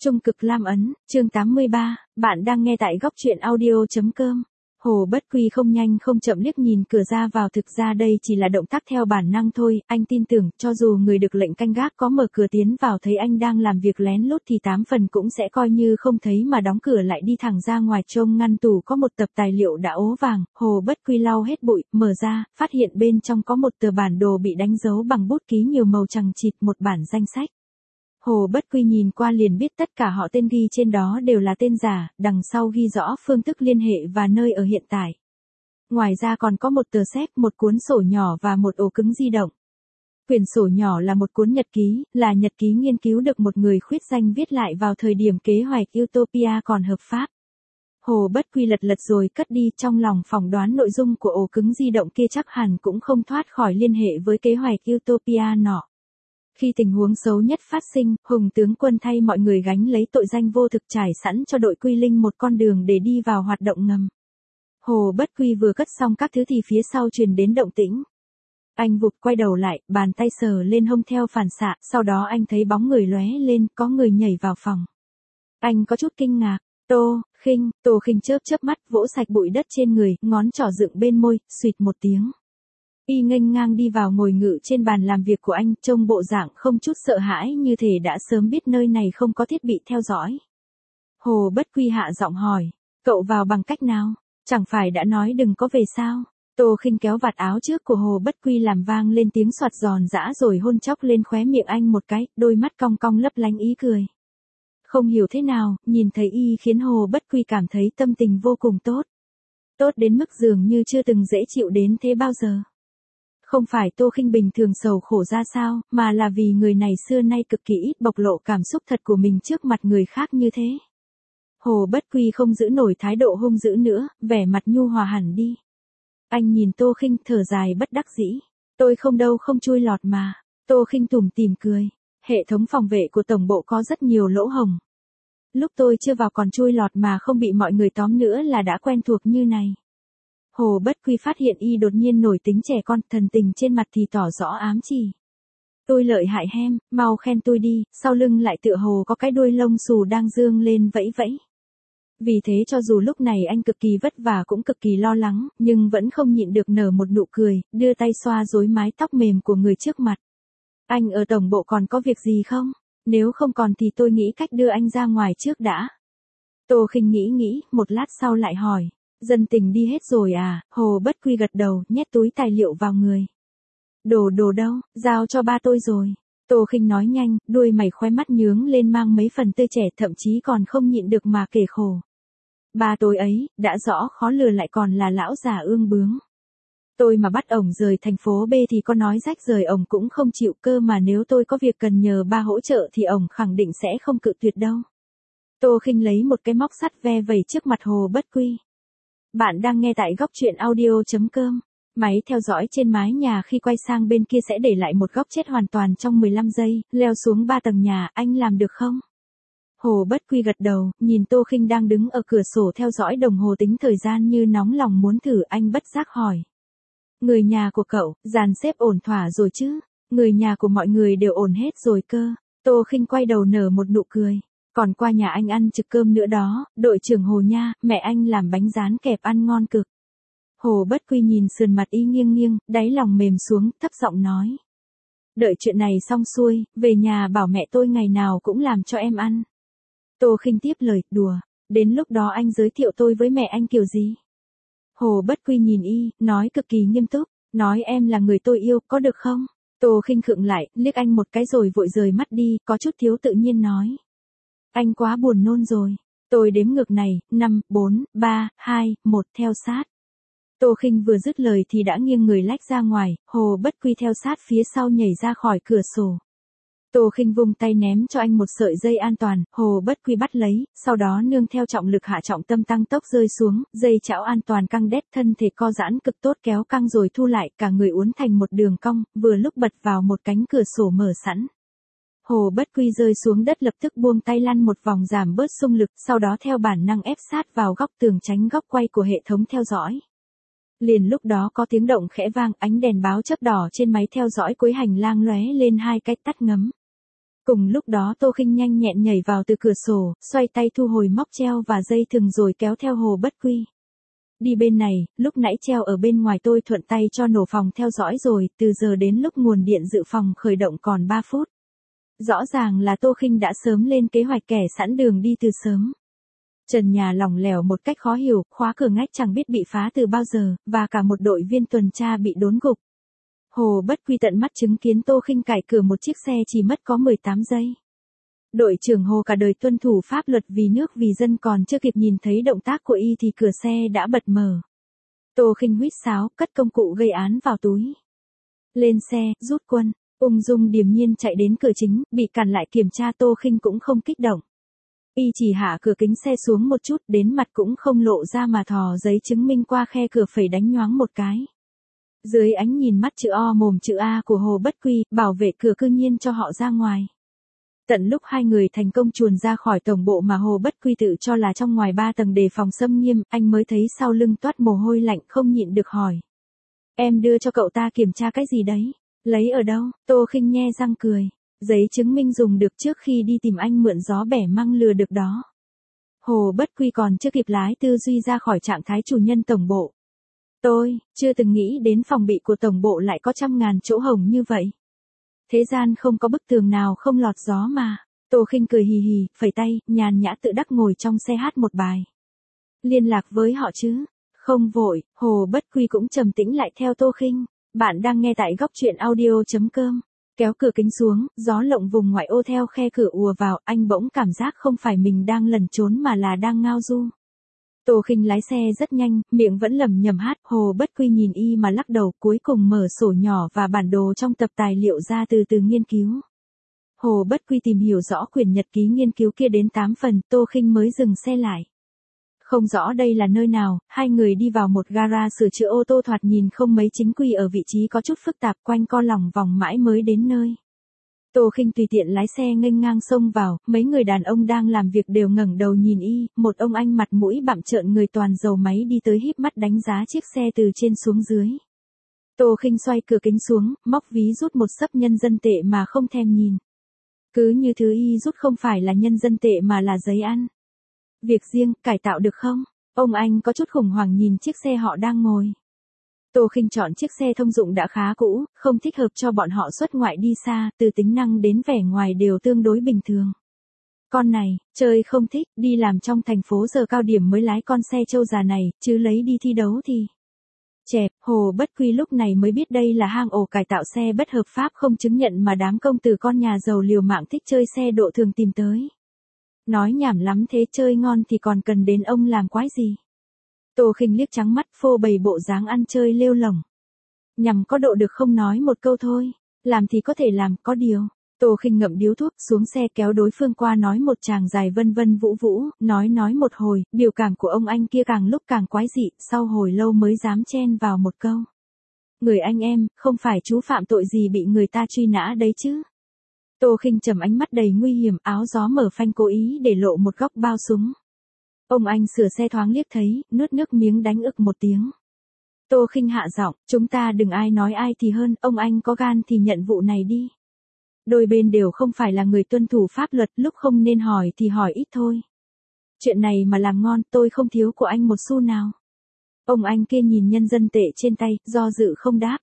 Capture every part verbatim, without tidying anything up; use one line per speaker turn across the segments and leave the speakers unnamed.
Trung cực lam ấn, chương tám mươi ba, bạn đang nghe tại góc truyện audio.com. Hồ Bất Quy không nhanh không chậm liếc nhìn cửa ra vào, thực ra đây chỉ là động tác theo bản năng thôi, anh tin tưởng cho dù người được lệnh canh gác có mở cửa tiến vào thấy anh đang làm việc lén lút thì tám phần cũng sẽ coi như không thấy mà đóng cửa lại đi thẳng ra ngoài. Trong ngăn tủ có một tập tài liệu đã ố vàng, Hồ Bất Quy lau hết bụi, mở ra, phát hiện bên trong có một tờ bản đồ bị đánh dấu bằng bút ký nhiều màu chằng chịt, một bản danh sách. Hồ Bất Quy nhìn qua liền biết tất cả họ tên ghi trên đó đều là tên giả, đằng sau ghi rõ phương thức liên hệ và nơi ở hiện tại. Ngoài ra còn có một tờ séc, một cuốn sổ nhỏ và một ổ cứng di động. Quyển sổ nhỏ là một cuốn nhật ký, là nhật ký nghiên cứu được một người khuyết danh viết lại vào thời điểm kế hoạch Utopia còn hợp pháp. Hồ Bất Quy lật lật rồi cất đi, trong lòng phỏng đoán nội dung của ổ cứng di động kia chắc hẳn cũng không thoát khỏi liên hệ với kế hoạch Utopia nọ. Khi tình huống xấu nhất phát sinh, Hùng tướng quân thay mọi người gánh lấy tội danh vô thực trải sẵn cho đội Quy Linh một con đường để đi vào hoạt động ngầm. Hồ Bất Quy vừa cất xong các thứ thì phía sau truyền đến động tĩnh. Anh vụt quay đầu lại, bàn tay sờ lên hông theo phản xạ, sau đó anh thấy bóng người lóe lên, có người nhảy vào phòng. Anh có chút kinh ngạc. Tô Khinh, Tô Khinh chớp chớp mắt, vỗ sạch bụi đất trên người, ngón trỏ dựng bên môi, suýt một tiếng. Y nghênh ngang đi vào ngồi ngự trên bàn làm việc của anh, trông bộ dạng không chút sợ hãi như thể đã sớm biết nơi này không có thiết bị theo dõi. Hồ Bất Quy hạ giọng hỏi, cậu vào bằng cách nào? Chẳng phải đã nói đừng có về sao? Tô Khinh kéo vạt áo trước của Hồ Bất Quy làm vang lên tiếng soạt giòn giã rồi hôn chóc lên khóe miệng anh một cái, đôi mắt cong cong lấp lánh ý cười. Không hiểu thế nào, nhìn thấy y khiến Hồ Bất Quy cảm thấy tâm tình vô cùng tốt. Tốt đến mức dường như chưa từng dễ chịu đến thế bao giờ. Không phải Tô Khinh bình thường sầu khổ ra sao, mà là vì người này xưa nay cực kỳ ít bộc lộ cảm xúc thật của mình trước mặt người khác như thế. Hồ Bất Quy không giữ nổi thái độ hung dữ nữa, vẻ mặt nhu hòa hẳn đi. Anh nhìn Tô Khinh thở dài bất đắc dĩ. Tôi không đâu không chui lọt mà. Tô Khinh tủm tỉm cười. Hệ thống phòng vệ của tổng bộ có rất nhiều lỗ hổng. Lúc tôi chưa vào còn chui lọt mà không bị mọi người tóm nữa là đã quen thuộc như này. Hồ Bất Quy phát hiện y đột nhiên nổi tính trẻ con, thần tình trên mặt thì tỏ rõ ám chỉ. Tôi lợi hại hem, mau khen tôi đi, sau lưng lại tựa hồ có cái đuôi lông xù đang dương lên vẫy vẫy. Vì thế cho dù lúc này anh cực kỳ vất vả cũng cực kỳ lo lắng, nhưng vẫn không nhịn được nở một nụ cười, đưa tay xoa rối mái tóc mềm của người trước mặt. Anh ở tổng bộ còn có việc gì không? Nếu không còn thì tôi nghĩ cách đưa anh ra ngoài trước đã. Tô Khinh nghĩ nghĩ, một lát sau lại hỏi. Dân tình đi hết rồi à? Hồ Bất Quy gật đầu, nhét túi tài liệu vào người. Đồ đồ đâu, giao cho ba tôi rồi. Tô Khinh nói nhanh, đuôi mày khóe mắt nhướng lên mang mấy phần tươi trẻ, thậm chí còn không nhịn được mà kể khổ. Ba tôi ấy, đã rõ khó lừa lại còn là lão già ương bướng. Tôi mà bắt ổng rời thành phố B thì có nói rách rời ổng cũng không chịu, cơ mà nếu tôi có việc cần nhờ ba hỗ trợ thì ổng khẳng định sẽ không cự tuyệt đâu. Tô Khinh lấy một cái móc sắt ve vẩy trước mặt Hồ Bất Quy. Bạn đang nghe tại góc truyện audio.com. Máy theo dõi trên mái nhà khi quay sang bên kia sẽ để lại một góc chết hoàn toàn trong mười lăm giây, leo xuống ba tầng nhà, anh làm được không? Hồ Bất Quy gật đầu, nhìn Tô Khinh đang đứng ở cửa sổ theo dõi đồng hồ tính thời gian như nóng lòng muốn thử, anh bất giác hỏi. Người nhà của cậu, dàn xếp ổn thỏa rồi chứ? Người nhà của mọi người đều ổn hết rồi cơ. Tô Khinh quay đầu nở một nụ cười. Còn qua nhà anh ăn trực cơm nữa đó, đội trưởng Hồ nha, mẹ anh làm bánh rán kẹp ăn ngon cực. Hồ Bất Quy nhìn sườn mặt y nghiêng nghiêng, đáy lòng mềm xuống, thấp giọng nói. Đợi chuyện này xong xuôi, về nhà bảo mẹ tôi ngày nào cũng làm cho em ăn. Tô Khinh tiếp lời, đùa, đến lúc đó anh giới thiệu tôi với mẹ anh kiểu gì? Hồ Bất Quy nhìn y, nói cực kỳ nghiêm túc, nói em là người tôi yêu, có được không? Tô Khinh khựng lại, liếc anh một cái rồi vội rời mắt đi, có chút thiếu tự nhiên nói. Anh quá buồn nôn rồi. Tôi đếm ngược này, năm, bốn, ba, hai, một theo sát. Tô Khinh vừa dứt lời thì đã nghiêng người lách ra ngoài, Hồ Bất Quy theo sát phía sau nhảy ra khỏi cửa sổ. Tô Khinh vung tay ném cho anh một sợi dây an toàn, Hồ Bất Quy bắt lấy, sau đó nương theo trọng lực hạ trọng tâm tăng tốc rơi xuống, dây chảo an toàn căng đét, thân thể co giãn cực tốt kéo căng rồi thu lại, cả người uốn thành một đường cong, vừa lúc bật vào một cánh cửa sổ mở sẵn. Hồ Bất Quy rơi xuống đất lập tức buông tay lăn một vòng giảm bớt xung lực, sau đó theo bản năng ép sát vào góc tường tránh góc quay của hệ thống theo dõi. Liền lúc đó có tiếng động khẽ vang, ánh đèn báo chớp đỏ trên máy theo dõi cuối hành lang lóe lên hai cái tắt ngấm. Cùng lúc đó Tô Khinh nhanh nhẹn nhảy vào từ cửa sổ, xoay tay thu hồi móc treo và dây thừng rồi kéo theo Hồ Bất Quy. Đi bên này, lúc nãy treo ở bên ngoài tôi thuận tay cho nổ phòng theo dõi rồi, từ giờ đến lúc nguồn điện dự phòng khởi động còn ba phút. Rõ ràng là Tô Khinh đã sớm lên kế hoạch kẻ sẵn đường đi từ sớm. Trần nhà lỏng lẻo một cách khó hiểu, khóa cửa ngách chẳng biết bị phá từ bao giờ, và cả một đội viên tuần tra bị đốn gục. Hồ Bất Quy tận mắt chứng kiến Tô Khinh cài cửa một chiếc xe chỉ mất có mười tám giây. Đội trưởng Hồ cả đời tuân thủ pháp luật vì nước vì dân, còn chưa kịp nhìn thấy động tác của y thì cửa xe đã bật mở. Tô Khinh huýt sáo, cất công cụ gây án vào túi. Lên xe, rút quân, ung dung điềm nhiên chạy đến cửa chính, bị cản lại kiểm tra. Tô Khinh cũng không kích động. Y chỉ hạ cửa kính xe xuống một chút, đến mặt cũng không lộ ra mà thò giấy chứng minh qua khe cửa phẩy đánh nhoáng một cái. Dưới ánh nhìn mắt chữ O mồm chữ A của Hồ Bất Quy, bảo vệ cửa cư nhiên cho họ ra ngoài. Tận lúc hai người thành công chuồn ra khỏi tổng bộ mà Hồ Bất Quy tự cho là trong ngoài ba tầng đề phòng xâm nghiêm, anh mới thấy sau lưng toát mồ hôi lạnh, không nhịn được hỏi. Em đưa cho cậu ta kiểm tra cái gì đấy? Lấy ở đâu? Tô Khinh nhe răng cười. Giấy chứng minh dùng được trước khi đi tìm anh mượn gió bẻ măng lừa được đó. Hồ Bất Quy còn chưa kịp lái tư duy ra khỏi trạng thái chủ nhân tổng bộ. Tôi, chưa từng nghĩ đến phòng bị của tổng bộ lại có trăm ngàn chỗ hổng như vậy. Thế gian không có bức tường nào không lọt gió mà. Tô Khinh cười hì hì, phẩy tay, nhàn nhã tự đắc ngồi trong xe hát một bài. Liên lạc với họ chứ? Không vội, Hồ Bất Quy cũng trầm tĩnh lại theo Tô Khinh. Bạn đang nghe tại góc truyện audio chấm com. Kéo cửa kính xuống, gió lộng vùng ngoại ô theo khe cửa ùa vào, anh bỗng cảm giác không phải mình đang lẩn trốn mà là đang ngao du. Tô Khinh lái xe rất nhanh, miệng vẫn lẩm nhẩm hát. Hồ Bất Quy nhìn y mà lắc đầu, cuối cùng mở sổ nhỏ và bản đồ trong tập tài liệu ra từ từ nghiên cứu. Hồ Bất Quy tìm hiểu rõ quyển nhật ký nghiên cứu kia đến tám phần, Tô Khinh mới dừng xe lại. Không rõ đây là nơi nào, hai người đi vào một gara sửa chữa ô tô thoạt nhìn không mấy chính quy ở vị trí có chút phức tạp, quanh co lòng vòng mãi mới đến nơi. Tô Khinh tùy tiện lái xe nghênh ngang xông vào, mấy người đàn ông đang làm việc đều ngẩng đầu nhìn y, một ông anh mặt mũi bặm trợn người toàn dầu máy đi tới híp mắt đánh giá chiếc xe từ trên xuống dưới. Tô Khinh xoay cửa kính xuống, móc ví rút một xấp nhân dân tệ mà không thèm nhìn. Cứ như thứ y rút không phải là nhân dân tệ mà là giấy ăn. Việc riêng, cải tạo được không? Ông anh có chút khủng hoảng nhìn chiếc xe họ đang ngồi. Tô Khinh chọn chiếc xe thông dụng đã khá cũ, không thích hợp cho bọn họ xuất ngoại đi xa, từ tính năng đến vẻ ngoài đều tương đối bình thường. Con này, chơi không thích, đi làm trong thành phố giờ cao điểm mới lái con xe trâu già này, chứ lấy đi thi đấu thì... Chẹp, Hồ Bất Quy lúc này mới biết đây là hang ổ cải tạo xe bất hợp pháp không chứng nhận mà đám công tử con nhà giàu liều mạng thích chơi xe độ thường tìm tới. Nói nhảm lắm thế, chơi ngon thì còn cần đến ông làm quái gì. Tô Khinh liếc trắng mắt, phô bày bộ dáng ăn chơi lêu lổng. Nhằm có độ được không nói một câu thôi, làm thì có thể làm, có điều. Tô Khinh ngậm điếu thuốc xuống xe kéo đối phương qua nói một tràng dài vân vân vũ vũ, nói nói một hồi, biểu cảm của ông anh kia càng lúc càng quái dị, sau hồi lâu mới dám chen vào một câu. Người anh em, không phải chú phạm tội gì bị người ta truy nã đấy chứ. Tô Khinh trầm ánh mắt đầy nguy hiểm, áo gió mở phanh cố ý để lộ một góc bao súng. Ông anh sửa xe thoáng liếc thấy, nuốt nước miếng đánh ực một tiếng. Tô Khinh hạ giọng, chúng ta đừng ai nói ai thì hơn, ông anh có gan thì nhận vụ này đi. Đôi bên đều không phải là người tuân thủ pháp luật, lúc không nên hỏi thì hỏi ít thôi. Chuyện này mà làm ngon, tôi không thiếu của anh một xu nào. Ông anh kia nhìn nhân dân tệ trên tay, do dự không đáp.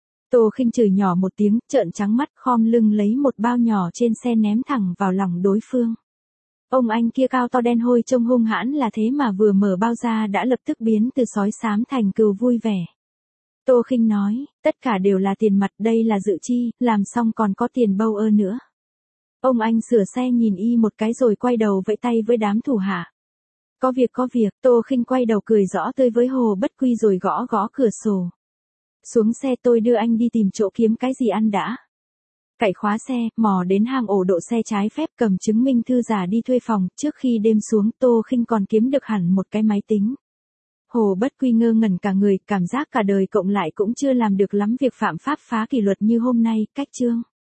Tô Khinh chửi nhỏ một tiếng, trợn trắng mắt, khom lưng lấy một bao nhỏ trên xe ném thẳng vào lòng đối phương. Ông anh kia cao to đen hôi trông hung hãn là thế mà vừa mở bao ra đã lập tức biến từ sói xám thành cừu vui vẻ. Tô Khinh nói, tất cả đều là tiền mặt, đây là dự chi, làm xong còn có tiền bâu ơ nữa. Ông anh sửa xe nhìn y một cái rồi quay đầu vẫy tay với đám thủ hạ. Có việc có việc, Tô Khinh quay đầu cười rõ tươi với Hồ Bất Quy rồi gõ gõ cửa sổ. Xuống xe, tôi đưa anh đi tìm chỗ kiếm cái gì ăn đã. Cậy khóa xe, mò đến hang ổ độ xe trái phép, cầm chứng minh thư giả đi thuê phòng, trước khi đêm xuống Tô Khinh còn kiếm được hẳn một cái máy tính. Hồ Bất Quy ngơ ngẩn cả người, cảm giác cả đời cộng lại cũng chưa làm được lắm việc phạm pháp phá kỷ luật như hôm nay, cách chương.